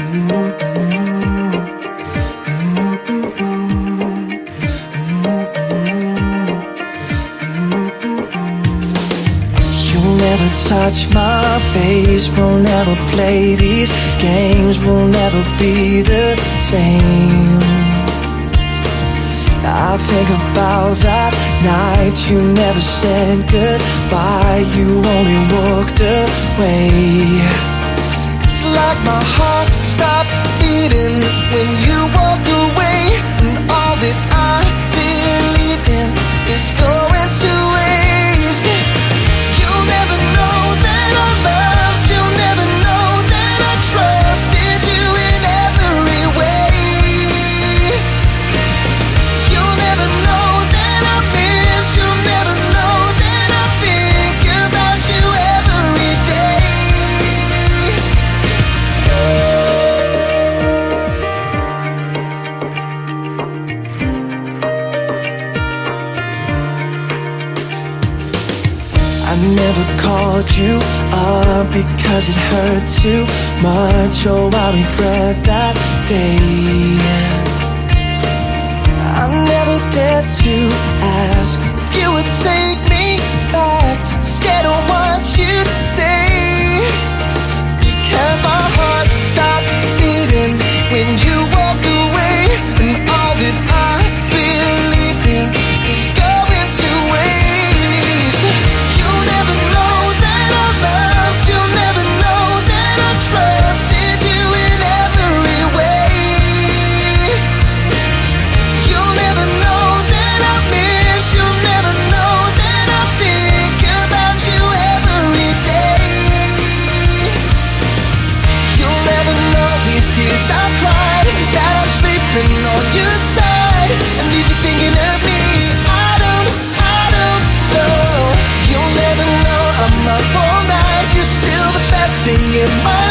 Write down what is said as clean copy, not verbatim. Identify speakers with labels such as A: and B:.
A: You'll never touch my face, we'll never play these games, we'll never be the same. I think about that night you never said goodbye, you only walked away. It's like my heart stopped beating when you walked away, and all that I believed in is going to waste. You'll never know that I loved, you'll never know that I trusted you in every way. You'll never know that I miss, you'll never know that I think about you every day. I never called you up because it hurt too much. Oh, I regret that day. I never dared to ask if you would take me back. I'm scared of what you'd say, because my heart stopped beating when you walked away, and all that I believed in is going to waste. You'll never know that I loved, you'll never know that I trusted you in every way. You'll never know that I miss, you'll never know that I think about you every day. You'll never know these tears I've cried, that I'm sleeping on your side, and leave you thinking of me. I don't know. You'll never know I'm up all night, you're still the best thing in my